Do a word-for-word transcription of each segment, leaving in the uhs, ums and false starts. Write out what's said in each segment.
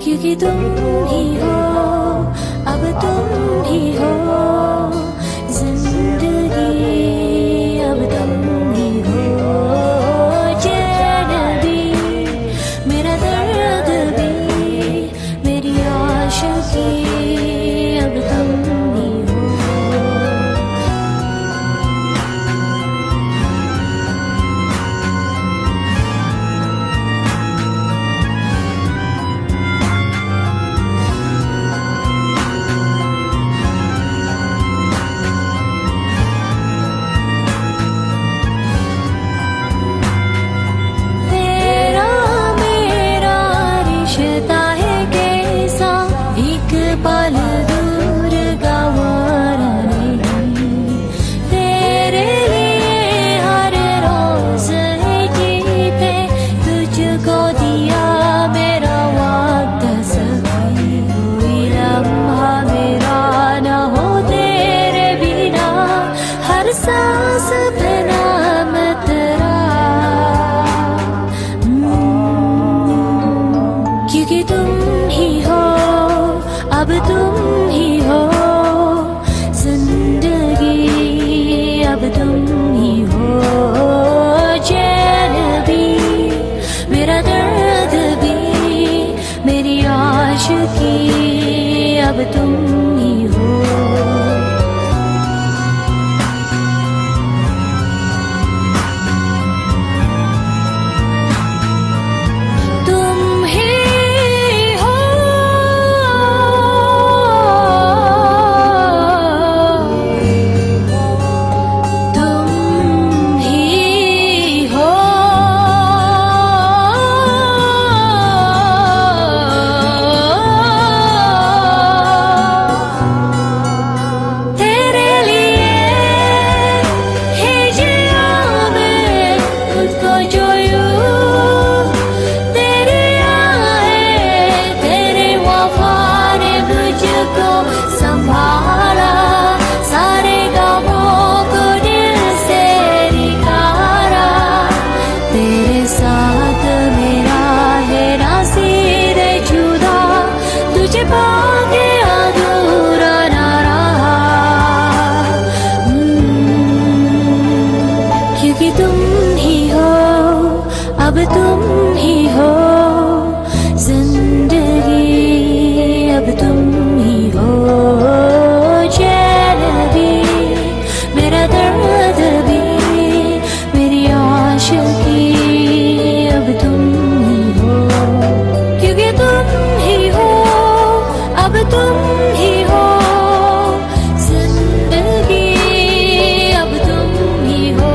क्योंकि तुम ही हो, अब तुम ही हो जिंदगी, अब तुम ही हो चैन भी, मेरा दर्द भी, मेरी आशिकी, अब तुम ही हो। पल दूर गंवारा नहीं, तेरे लिए हर रोज ही जीते, तुझको दिया मेरा वक्त सभी, कोई लम्हा मेरा न हो तेरे बिना, हर सांस पे नाम तेरा, क्योंकि तुम ही हो, अब तुम ही हो जिंदगी, अब तुम ही हो चैन भी, मेरा दर्द भी, मेरी आशिकी, अब तुम ही हो। क्योंकि तुम ही हो, अब तुम ही हो जिंदगी, अब तुम ही हो चैन भी, मेरा दर्द भी, मेरी आशिकी, अब तुम ही हो। क्योंकि तुम ही हो, अब तुम ही हो जिंदगी, अब तुम ही हो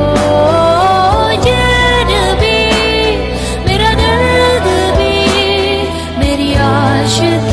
चैन भी, मेरा दर्द भी, मेरी आशिकी।